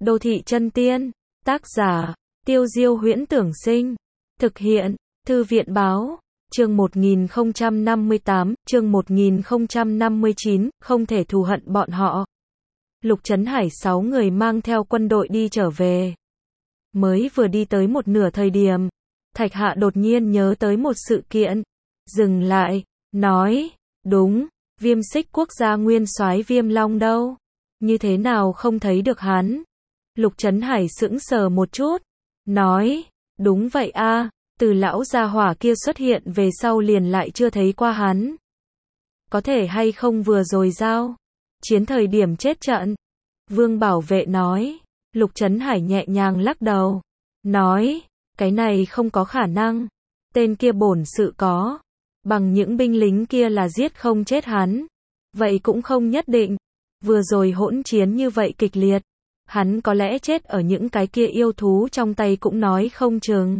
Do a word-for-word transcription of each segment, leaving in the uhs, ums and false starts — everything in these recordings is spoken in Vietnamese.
Đô thị chân tiên. Tác giả, Tiêu Diêu Huyễn Tưởng Sinh. Thực hiện, Thư viện Báo. Chương một nghìn không trăm năm mươi tám, chương một nghìn không trăm năm mươi chín, không thể thù hận bọn họ. Lục Trấn Hải sáu người mang theo quân đội đi trở về. Mới vừa đi tới một nửa thời điểm, Thạch Hạ đột nhiên nhớ tới một sự kiện. Dừng lại, nói, đúng, Viêm Xích Quốc gia nguyên soái Viêm Long đâu? Như thế nào không thấy được hắn? Lục Trấn Hải sững sờ một chút, nói, đúng vậy a, từ lão gia hỏa kia xuất hiện về sau liền lại chưa thấy qua hắn. Có thể hay không vừa rồi giao chiến thời điểm chết trận? Vương Bảo Vệ nói. Lục Trấn Hải nhẹ nhàng lắc đầu, nói, cái này không có khả năng. Tên kia bổn sự có, bằng những binh lính kia là giết không chết hắn. Vậy cũng không nhất định. Vừa rồi hỗn chiến như vậy kịch liệt, hắn có lẽ chết ở những cái kia yêu thú trong tay cũng nói không chừng.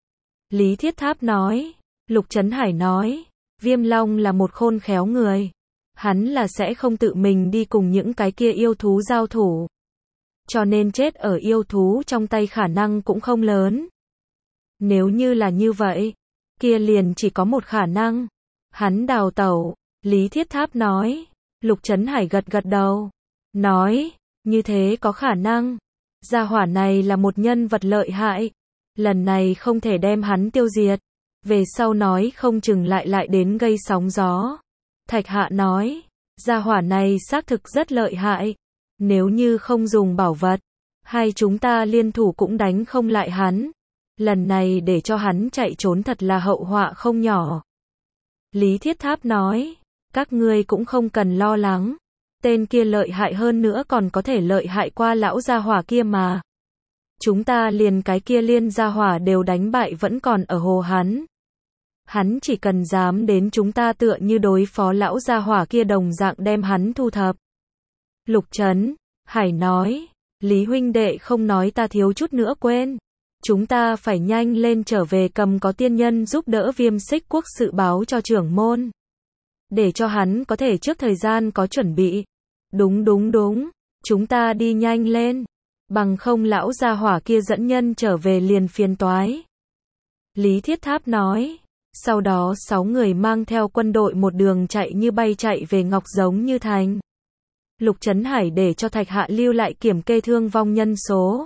Lý Thiết Tháp nói. Lục Trấn Hải nói, Viêm Long là một khôn khéo người. Hắn là sẽ không tự mình đi cùng những cái kia yêu thú giao thủ. Cho nên chết ở yêu thú trong tay khả năng cũng không lớn. Nếu như là như vậy, kia liền chỉ có một khả năng. Hắn đào tẩu. Lý Thiết Tháp nói. Lục Trấn Hải gật gật đầu, nói, như thế có khả năng. Gia hỏa này là một nhân vật lợi hại. Lần này không thể đem hắn tiêu diệt. Về sau nói không chừng lại lại đến gây sóng gió. Thạch Hạ nói, gia hỏa này xác thực rất lợi hại. Nếu như không dùng bảo vật, hai chúng ta liên thủ cũng đánh không lại hắn. Lần này để cho hắn chạy trốn thật là hậu họa không nhỏ. Lý Thiết Tháp nói, các ngươi cũng không cần lo lắng. Tên kia lợi hại hơn nữa còn có thể lợi hại qua lão gia hỏa kia mà. Chúng ta liền cái kia liên gia hỏa đều đánh bại vẫn còn ở hồ hắn. Hắn chỉ cần dám đến chúng ta tựa như đối phó lão gia hỏa kia đồng dạng đem hắn thu thập. Lục Trấn Hải nói, Lý huynh đệ không nói ta thiếu chút nữa quên. Chúng ta phải nhanh lên trở về cầm có tiên nhân giúp đỡ Viêm Xích Quốc sự báo cho trưởng môn. Để cho hắn có thể trước thời gian có chuẩn bị. Đúng đúng đúng, chúng ta đi nhanh lên. Bằng không lão gia hỏa kia dẫn nhân trở về liền phiền toái. Lý Thiết Tháp nói. Sau đó sáu người mang theo quân đội một đường chạy như bay chạy về Ngọc Giống Như Thành. Lục Trấn Hải để cho Thạch Hạ lưu lại kiểm kê thương vong nhân số.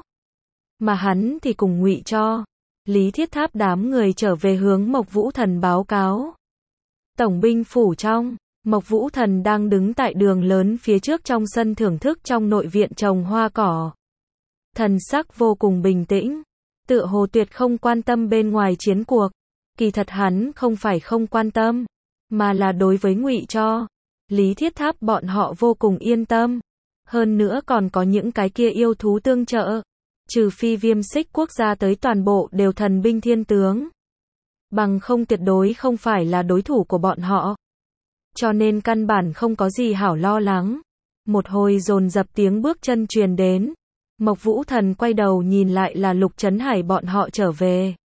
Mà hắn thì cùng ngụy cho Lý Thiết Tháp đám người trở về hướng Mộc Vũ Thần báo cáo. Tổng binh phủ trong, Mộc Vũ Thần đang đứng tại đường lớn phía trước trong sân thưởng thức trong nội viện trồng hoa cỏ. Thần sắc vô cùng bình tĩnh, tựa hồ tuyệt không quan tâm bên ngoài chiến cuộc. Kỳ thật hắn không phải không quan tâm, mà là đối với ngụy cho Lý Thiết Tháp bọn họ vô cùng yên tâm. Hơn nữa còn có những cái kia yêu thú tương trợ. Trừ phi Viêm Xích Quốc gia tới toàn bộ đều thần binh thiên tướng. Bằng không tuyệt đối không phải là đối thủ của bọn họ. Cho nên căn bản không có gì hảo lo lắng. Một hồi dồn dập tiếng bước chân truyền đến. Mộc Vũ Thần quay đầu nhìn lại là Lục Trấn Hải bọn họ trở về.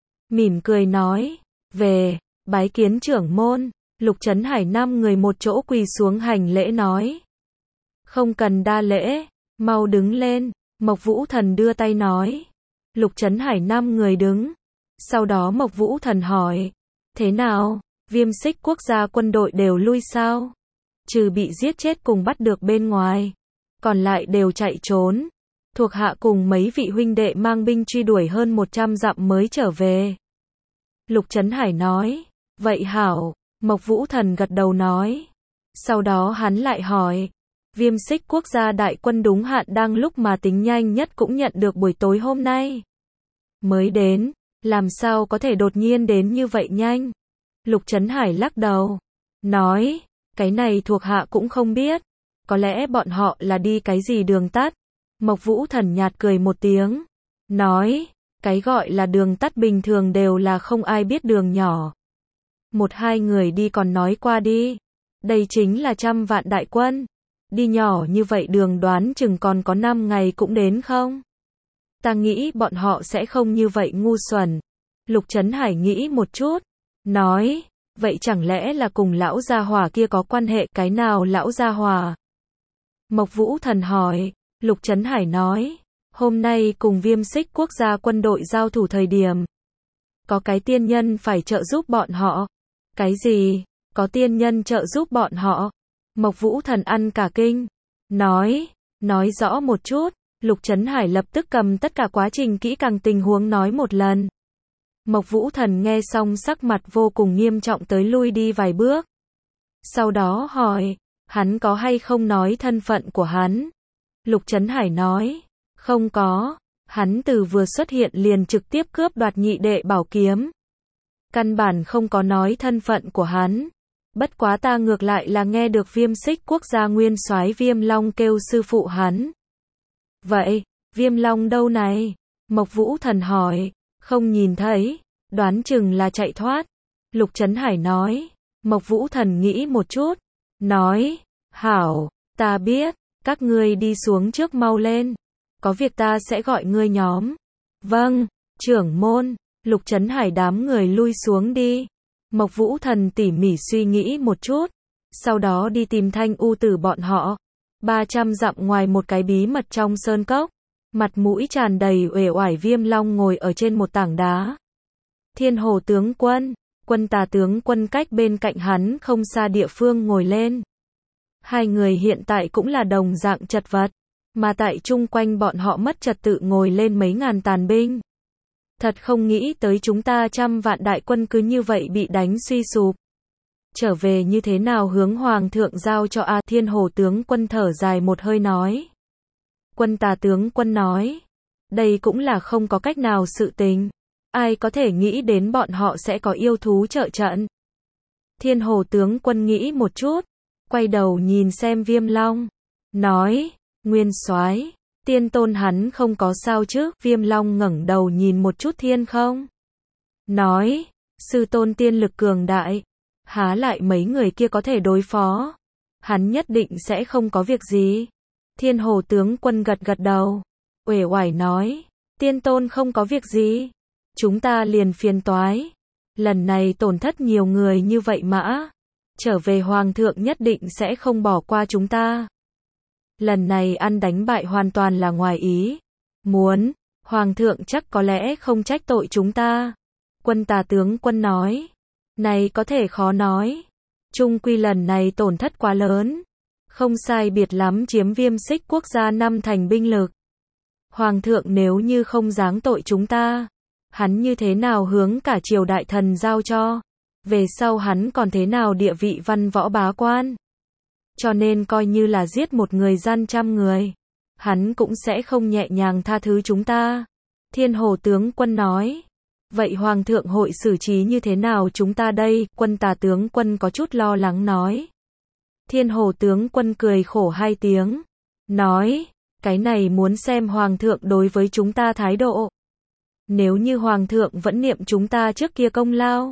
Mỉm cười nói, về, bái kiến trưởng môn. Lục Trấn Hải năm người một chỗ quỳ xuống hành lễ nói. Không cần đa lễ, mau đứng lên. Mộc Vũ Thần đưa tay nói. Lục Trấn Hải năm người đứng. Sau đó Mộc Vũ Thần hỏi, thế nào, Viêm Xích Quốc gia quân đội đều lui sao? Trừ bị giết chết cùng bắt được bên ngoài, còn lại đều chạy trốn. Thuộc hạ cùng mấy vị huynh đệ mang binh truy đuổi hơn một trăm dặm mới trở về. Lục Trấn Hải nói, vậy hảo. Mộc Vũ Thần gật đầu nói. Sau đó hắn lại hỏi, Viêm Xích Quốc gia đại quân đúng hạn đang lúc mà tính nhanh nhất cũng nhận được buổi tối hôm nay. Mới đến, làm sao có thể đột nhiên đến như vậy nhanh? Lục Trấn Hải lắc đầu, nói, cái này thuộc hạ cũng không biết. Có lẽ bọn họ là đi cái gì đường tắt. Mộc Vũ Thần nhạt cười một tiếng, nói, cái gọi là đường tắt bình thường đều là không ai biết đường nhỏ. Một hai người đi còn nói qua đi. Đây chính là trăm vạn đại quân. Đi nhỏ như vậy đường đoán chừng còn có năm ngày cũng đến không? Ta nghĩ bọn họ sẽ không như vậy ngu xuẩn. Lục Trấn Hải nghĩ một chút, nói, vậy chẳng lẽ là cùng lão gia hỏa kia có quan hệ? Cái nào lão gia hỏa? Mộc Vũ Thần hỏi. Lục Trấn Hải nói, Hôm nay cùng Viêm Xích Quốc gia quân đội giao thủ thời điểm. Có cái tiên nhân phải trợ giúp bọn họ. Cái gì? Có tiên nhân trợ giúp bọn họ? Mộc Vũ Thần ăn cả kinh. Nói, nói rõ một chút. Lục Trấn Hải lập tức cầm tất cả quá trình kỹ càng tình huống nói một lần. Mộc Vũ Thần nghe xong sắc mặt vô cùng nghiêm trọng tới lui đi vài bước. Sau đó hỏi, hắn có hay không nói thân phận của hắn? Lục Trấn Hải nói, không có, hắn từ vừa xuất hiện liền trực tiếp cướp đoạt nhị đệ bảo kiếm. Căn bản không có nói thân phận của hắn. Bất quá ta ngược lại là nghe được Viêm Xích Quốc gia nguyên soái Viêm Long kêu sư phụ hắn. Vậy, Viêm Long đâu này? Mộc Vũ Thần hỏi, không nhìn thấy, đoán chừng là chạy thoát. Lục Trấn Hải nói, Mộc Vũ Thần nghĩ một chút, nói, hảo, ta biết, các ngươi đi xuống trước mau lên, có việc ta sẽ gọi ngươi nhóm. Vâng, trưởng môn. Lục Trấn Hải đám người lui xuống đi. Mộc Vũ Thần tỉ mỉ suy nghĩ một chút, sau đó đi tìm Thanh U Tử bọn họ. ba trăm dặm ngoài một cái bí mật trong sơn cốc, mặt mũi tràn đầy uể oải Viêm Long ngồi ở trên một tảng đá. Thiên Hồ tướng quân, Quân Tà tướng quân cách bên cạnh hắn không xa địa phương ngồi lên. Hai người hiện tại cũng là đồng dạng chật vật, mà tại chung quanh bọn họ mất trật tự ngồi lên mấy ngàn tàn binh. Thật không nghĩ tới chúng ta trăm vạn đại quân cứ như vậy bị đánh suy sụp. Trở về như thế nào hướng Hoàng thượng giao cho A? Thiên Hồ tướng quân thở dài một hơi nói. Quân Tà tướng quân nói, đây cũng là không có cách nào sự tình. Ai có thể nghĩ đến bọn họ sẽ có yêu thú trợ trận. Thiên Hồ tướng quân nghĩ một chút, quay đầu nhìn xem Viêm Long, nói, nguyên soái, tiên tôn hắn không có sao chứ? Viêm Long ngẩng đầu nhìn một chút thiên không, nói, sư tôn tiên lực cường đại, há lại mấy người kia có thể đối phó, hắn nhất định sẽ không có việc gì. Thiên Hồ tướng quân gật gật đầu, uể oải nói, tiên tôn không có việc gì, chúng ta liền phiền toái, lần này tổn thất nhiều người như vậy mã, trở về Hoàng thượng nhất định sẽ không bỏ qua chúng ta. Lần này ăn đánh bại hoàn toàn là ngoài ý muốn, Hoàng thượng chắc có lẽ không trách tội chúng ta. Quân Tà tướng quân nói, này có thể khó nói, chung quy lần này tổn thất quá lớn, không sai biệt lắm chiếm Viêm Xích Quốc gia năm thành binh lực. Hoàng thượng nếu như không giáng tội chúng ta, hắn như thế nào hướng cả triều đại thần giao cho, về sau hắn còn thế nào địa vị văn võ bá quan. Cho nên coi như là giết một người gian trăm người, hắn cũng sẽ không nhẹ nhàng tha thứ chúng ta. Thiên Hồ tướng quân nói, vậy Hoàng thượng hội xử trí như thế nào chúng ta đây? Quân Tà tướng quân có chút lo lắng nói. Thiên Hồ tướng quân cười khổ hai tiếng, nói, cái này muốn xem Hoàng thượng đối với chúng ta thái độ. Nếu như Hoàng thượng vẫn niệm chúng ta trước kia công lao,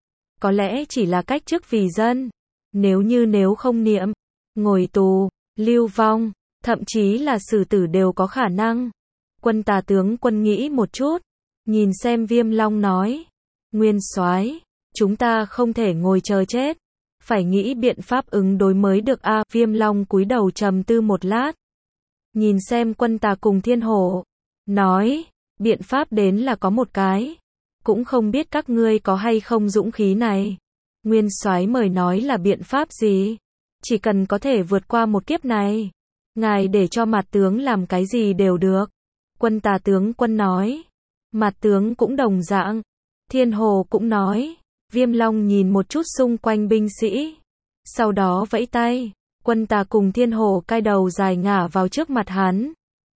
có lẽ chỉ là cách chức vì dân. Nếu như nếu không niệm, ngồi tù, lưu vong, thậm chí là xử tử đều có khả năng. Quân Tà tướng quân nghĩ một chút, nhìn xem Viêm Long nói, nguyên soái, chúng ta không thể ngồi chờ chết, phải nghĩ biện pháp ứng đối mới được a. Viêm Long cúi đầu trầm tư một lát, nhìn xem Quân Tà cùng Thiên Hồ, nói, biện pháp đến là có một cái, cũng không biết các ngươi có hay không dũng khí này. Nguyên soái mời nói là biện pháp gì? Chỉ cần có thể vượt qua một kiếp này, ngài để cho Mạt tướng làm cái gì đều được. Quân Tà tướng quân nói, Mạt tướng cũng đồng dạng. Thiên Hồ cũng nói. Viêm Long nhìn một chút xung quanh binh sĩ, sau đó vẫy tay. Quân Tà cùng Thiên Hồ cai đầu dài ngả vào trước mặt hắn.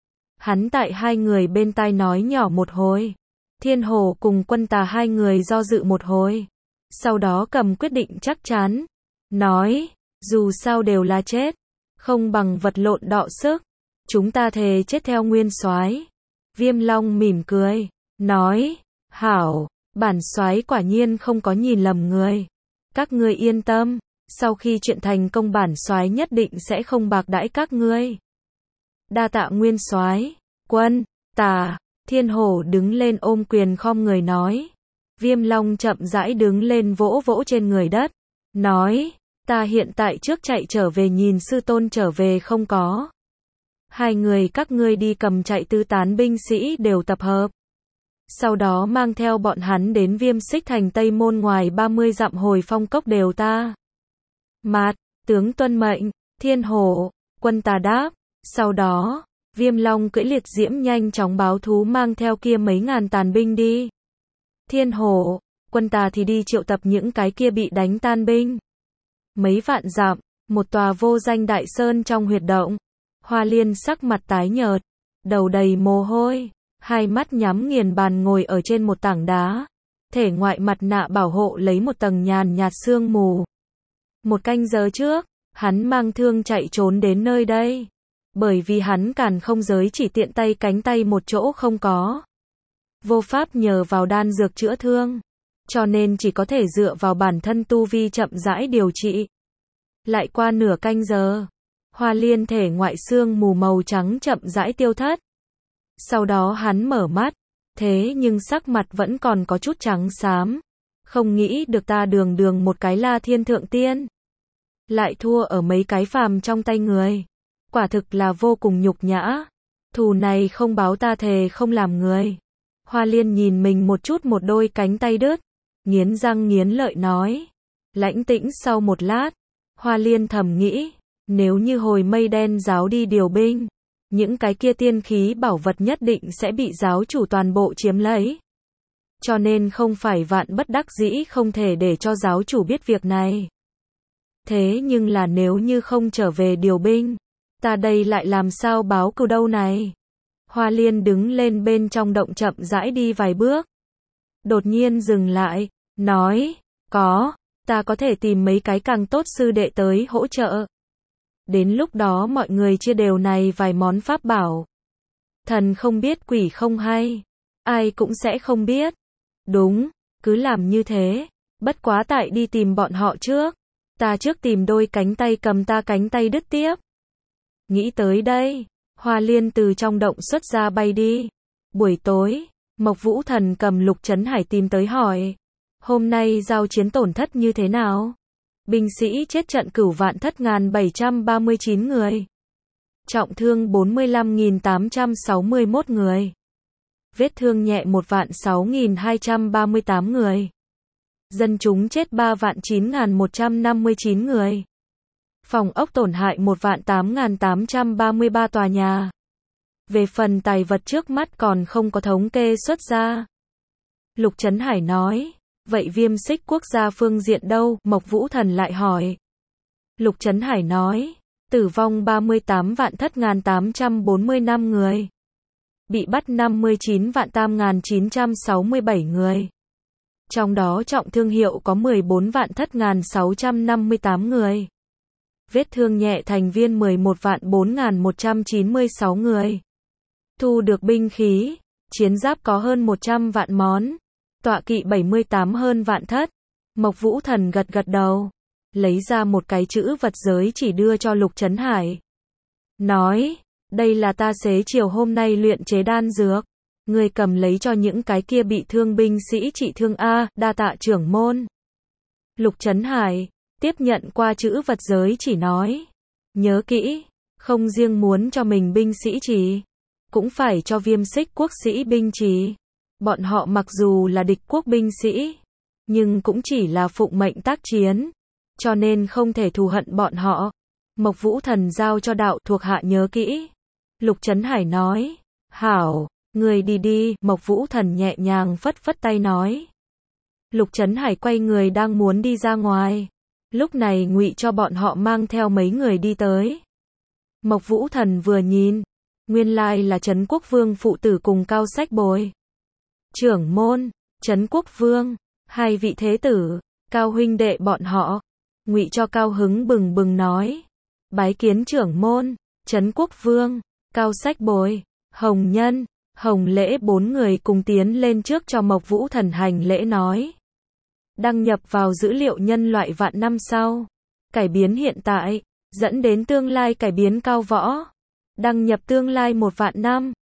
Hắn tại hai người bên tai nói nhỏ một hồi. Thiên Hồ cùng Quân Tà hai người do dự một hồi, sau đó cầm quyết định chắc chắn, nói, dù sao đều là chết, không bằng vật lộn đọ sức, chúng ta thề chết theo nguyên soái. Viêm Long mỉm cười, nói, hảo, bản soái quả nhiên không có nhìn lầm người, các ngươi yên tâm, sau khi chuyện thành công bản soái nhất định sẽ không bạc đãi các ngươi. Đa tạ nguyên soái. Quân Tà, Thiên Hồ đứng lên ôm quyền khom người nói. Viêm Long chậm rãi đứng lên vỗ vỗ trên người đất, nói, ta hiện tại trước chạy trở về nhìn sư tôn trở về không có. Hai người các ngươi đi cầm chạy tứ tán binh sĩ đều tập hợp. Sau đó mang theo bọn hắn đến Viêm Xích Thành Tây Môn ngoài ba mươi dặm Hồi Phong Cốc đều ta. Mạt, tướng tuân mệnh, Thiên Hổ, quân ta đáp. Sau đó, Viêm Long cưỡi liệt diễm nhanh chóng báo thú mang theo kia mấy ngàn tàn binh đi. Thiên Hổ, quân ta thì đi triệu tập những cái kia bị đánh tan binh. Mấy vạn dặm, một tòa vô danh đại sơn trong huyệt động. Hoa Liên sắc mặt tái nhợt, đầu đầy mồ hôi, hai mắt nhắm nghiền bàn ngồi ở trên một tảng đá. Thể ngoại mặt nạ bảo hộ lấy một tầng nhàn nhạt sương mù. Một canh giờ trước, hắn mang thương chạy trốn đến nơi đây. Bởi vì hắn càn không giới chỉ tiện tay cánh tay một chỗ không có. Vô pháp nhờ vào đan dược chữa thương. Cho nên chỉ có thể dựa vào bản thân tu vi chậm rãi điều trị. Lại qua nửa canh giờ, Hoa Liên thể ngoại xương mù màu trắng chậm rãi tiêu thất. Sau đó hắn mở mắt, thế nhưng sắc mặt vẫn còn có chút trắng xám. Không nghĩ được ta đường đường một cái La Thiên Thượng Tiên. Lại thua ở mấy cái phàm trong tay người. Quả thực là vô cùng nhục nhã. Thù này không báo ta thề không làm người. Hoa Liên nhìn mình một chút một đôi cánh tay đứt. Nghiến răng nghiến lợi nói. Lãnh tĩnh sau một lát. Hoa Liên thầm nghĩ. Nếu như hồi mây đen giáo đi điều binh. Những cái kia tiên khí bảo vật nhất định sẽ bị giáo chủ toàn bộ chiếm lấy. Cho nên không phải vạn bất đắc dĩ không thể để cho giáo chủ biết việc này. Thế nhưng là nếu như không trở về điều binh. Ta đây lại làm sao báo cừu đâu này. Hoa Liên đứng lên bên trong động chậm rãi đi vài bước. Đột nhiên dừng lại, nói, có, ta có thể tìm mấy cái càng tốt sư đệ tới hỗ trợ. Đến lúc đó mọi người chia đều này vài món pháp bảo. Thần không biết quỷ không hay. Ai cũng sẽ không biết. Đúng, cứ làm như thế. Bất quá tại đi tìm bọn họ trước. Ta trước tìm đôi cánh tay cầm ta cánh tay đứt tiếp. Nghĩ tới đây, Hoa Liên từ trong động xuất ra bay đi. Buổi tối, Mộc Vũ Thần cầm Lục Trấn Hải tìm tới hỏi. Hôm nay giao chiến tổn thất như thế nào? Binh sĩ chết trận cửu vạn thất ngàn bảy trăm ba mươi chín người. Trọng thương bốn mươi lăm nghìn tám trăm sáu mươi mốt người. Vết thương nhẹ một vạn sáu nghìn hai trăm ba mươi tám người. Dân chúng chết ba vạn chín nghìn một trăm năm mươi chín người. Phòng ốc tổn hại một vạn tám nghìn tám trăm ba mươi ba tòa nhà. Về phần tài vật trước mắt còn không có thống kê xuất ra. Lục Trấn Hải nói, vậy Viêm Xích quốc gia phương diện đâu? Mộc Vũ Thần lại hỏi. Lục Trấn Hải nói, tử vong ba mươi tám vạn thất ngàn tám trăm bốn mươi lăm người. Bị bắt năm mươi chín vạn tam nghìn chín trăm sáu mươi bảy người. Trong đó trọng thương hiệu có mười bốn vạn thất ngàn sáu trăm năm mươi tám người. Vết thương nhẹ thành viên mười một vạn bốn nghìn một trăm chín mươi sáu người. Thu được binh khí, chiến giáp có hơn một trăm vạn món. Tọa kỵ bảy mươi tám hơn vạn thất. Mộc Vũ Thần gật gật đầu. Lấy ra một cái chữ vật giới chỉ đưa cho Lục Trấn Hải. Nói, đây là ta xế chiều hôm nay luyện chế đan dược. Người cầm lấy cho những cái kia bị thương binh sĩ trị thương A, đa tạ trưởng môn. Lục Trấn Hải tiếp nhận qua chữ vật giới chỉ nói. Nhớ kỹ, không riêng muốn cho mình binh sĩ chỉ, cũng phải cho Viêm Xích quốc sĩ binh chỉ. Bọn họ mặc dù là địch quốc binh sĩ, nhưng cũng chỉ là phụng mệnh tác chiến, cho nên không thể thù hận bọn họ. Mộc Vũ Thần giao cho đạo thuộc hạ nhớ kỹ. Lục Trấn Hải nói, hảo, người đi đi. Mộc Vũ Thần nhẹ nhàng phất phất tay nói. Lục Trấn Hải quay người đang muốn đi ra ngoài. Lúc này Ngụy cho bọn họ mang theo mấy người đi tới. Mộc Vũ Thần vừa nhìn, nguyên lai là Trấn Quốc Vương phụ tử cùng Cao Sách Bồi. Trưởng môn, Trấn Quốc Vương, hai vị thế tử, Cao huynh đệ bọn họ. Ngụy cho cao hứng bừng bừng nói, bái kiến trưởng môn, Trấn Quốc Vương, Cao Sách Bồi, Hồng Nhân, Hồng Lễ bốn người cùng tiến lên trước cho Mộc Vũ Thần hành lễ nói. Đăng nhập vào dữ liệu nhân loại vạn năm sau. Cải biến hiện tại, dẫn đến tương lai cải biến cao võ. Đăng nhập tương lai một vạn năm.